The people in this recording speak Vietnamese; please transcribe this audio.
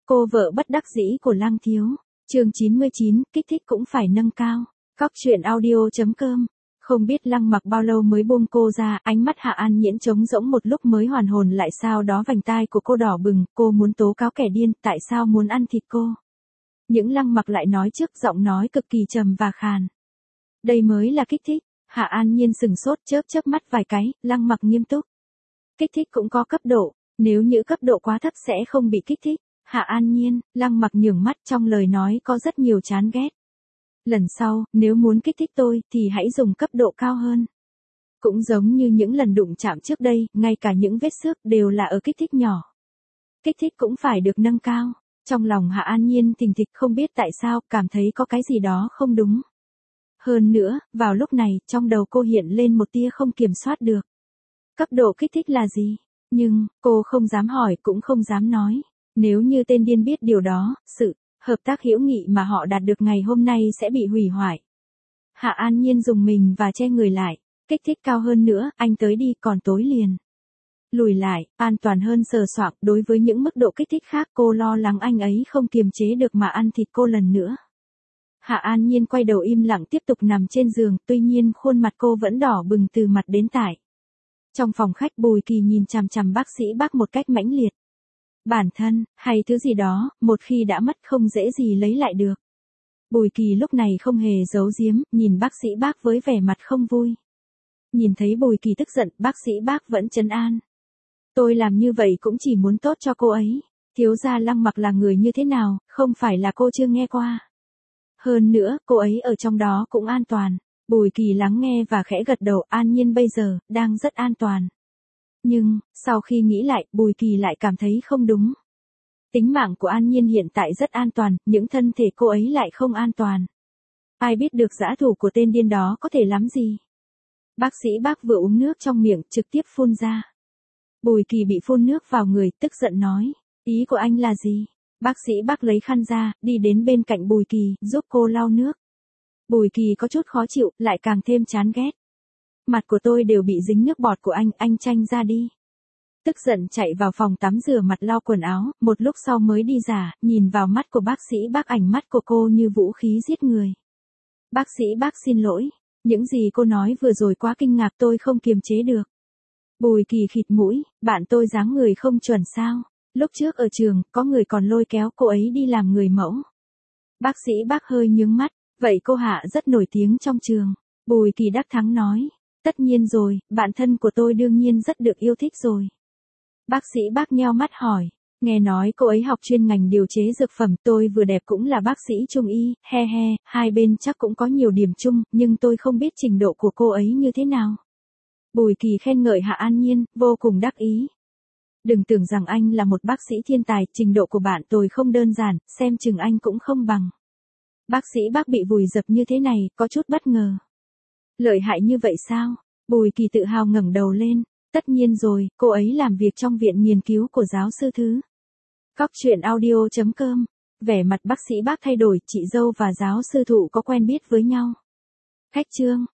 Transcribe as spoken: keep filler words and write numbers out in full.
Cô vợ bất đắc dĩ của Lăng Thiếu. Chương chín mươi chín, kích thích cũng phải nâng cao. Cóc truyện audio chấm com. Không biết Lăng Mặc bao lâu mới buông cô ra, ánh mắt Hạ An Nhiễn trống rỗng một lúc mới hoàn hồn lại, sau đó vành tai của cô đỏ bừng, cô muốn tố cáo kẻ điên, tại sao muốn ăn thịt cô. Những Lăng Mặc lại nói trước, giọng nói cực kỳ trầm và khàn. Đây mới là kích thích. Hạ An Nhiên sừng sốt, chớp chớp mắt vài cái, Lăng Mặc nghiêm túc. Kích thích cũng có cấp độ, nếu như cấp độ quá thấp sẽ không bị kích thích. Hạ An Nhiên, Lăng Mặc nhướng mắt, trong lời nói có rất nhiều chán ghét. Lần sau, nếu muốn kích thích tôi, thì hãy dùng cấp độ cao hơn. Cũng giống như những lần đụng chạm trước đây, ngay cả những vết xước đều là ở kích thích nhỏ. Kích thích cũng phải được nâng cao. Trong lòng Hạ An Nhiên thình thịch, không biết tại sao, cảm thấy có cái gì đó không đúng. Hơn nữa, vào lúc này, trong đầu cô hiện lên một tia không kiểm soát được. Cấp độ kích thích là gì? Nhưng, cô không dám hỏi cũng không dám nói. Nếu như tên điên biết điều đó, sự hợp tác hữu nghị mà họ đạt được ngày hôm nay sẽ bị hủy hoại. Hạ An Nhiên dùng mình và che người lại. Kích thích cao hơn nữa, anh tới đi, còn tối liền. Lùi lại, an toàn hơn sờ soạng. Đối với những mức độ kích thích khác, cô lo lắng anh ấy không kiềm chế được mà ăn thịt cô lần nữa. Hạ An Nhiên quay đầu im lặng tiếp tục nằm trên giường, tuy nhiên khuôn mặt cô vẫn đỏ bừng từ mặt đến tai. Trong phòng khách, Bùi Kỳ nhìn chằm chằm bác sĩ Bác một cách mãnh liệt. Bản thân, hay thứ gì đó, một khi đã mất không dễ gì lấy lại được. Bùi Kỳ lúc này không hề giấu giếm, nhìn bác sĩ Bác với vẻ mặt không vui. Nhìn thấy Bùi Kỳ tức giận, bác sĩ Bác vẫn trấn an. Tôi làm như vậy cũng chỉ muốn tốt cho cô ấy. Thiếu gia Lăng Mặc là người như thế nào, không phải là cô chưa nghe qua. Hơn nữa, cô ấy ở trong đó cũng an toàn. Bùi Kỳ lắng nghe và khẽ gật đầu, An Nhiên bây giờ, đang rất an toàn. Nhưng, sau khi nghĩ lại, Bùi Kỳ lại cảm thấy không đúng. Tính mạng của An Nhiên hiện tại rất an toàn, những thân thể cô ấy lại không an toàn. Ai biết được dã thủ của tên điên đó có thể lắm gì. Bác sĩ Bác vừa uống nước trong miệng, trực tiếp phun ra. Bùi Kỳ bị phun nước vào người, tức giận nói, ý của anh là gì? Bác sĩ Bác lấy khăn ra, đi đến bên cạnh Bùi Kỳ, giúp cô lau nước. Bùi Kỳ có chút khó chịu, lại càng thêm chán ghét. Mặt của tôi đều bị dính nước bọt của anh, anh tranh ra đi. Tức giận chạy vào phòng tắm rửa mặt lau quần áo, một lúc sau mới đi ra, nhìn vào mắt của bác sĩ Bác, ảnh mắt của cô như vũ khí giết người. Bác sĩ Bác xin lỗi, những gì cô nói vừa rồi quá kinh ngạc, tôi không kiềm chế được. Bùi Kỳ khịt mũi, bạn tôi dáng người không chuẩn sao? Lúc trước ở trường, có người còn lôi kéo cô ấy đi làm người mẫu. Bác sĩ Bác hơi nhướng mắt, vậy cô Hạ rất nổi tiếng trong trường. Bùi Kỳ đắc thắng nói, tất nhiên rồi, bạn thân của tôi đương nhiên rất được yêu thích rồi. Bác sĩ Bác nheo mắt hỏi, nghe nói cô ấy học chuyên ngành điều chế dược phẩm, tôi vừa đẹp cũng là bác sĩ trung y, he he, hai bên chắc cũng có nhiều điểm chung, nhưng tôi không biết trình độ của cô ấy như thế nào. Bùi Kỳ khen ngợi Hạ An Nhiên, vô cùng đắc ý. Đừng tưởng rằng anh là một bác sĩ thiên tài, trình độ của bạn tôi không đơn giản, xem chừng anh cũng không bằng. Bác sĩ Bác bị vùi dập như thế này, có chút bất ngờ. Lợi hại như vậy sao? Bùi Kỳ tự hào ngẩng đầu lên. Tất nhiên rồi, cô ấy làm việc trong viện nghiên cứu của giáo sư Thứ. Cóc truyện audio chấm com. Vẻ mặt bác sĩ Bác thay đổi, chị dâu và giáo sư Thụ có quen biết với nhau. Khách trương,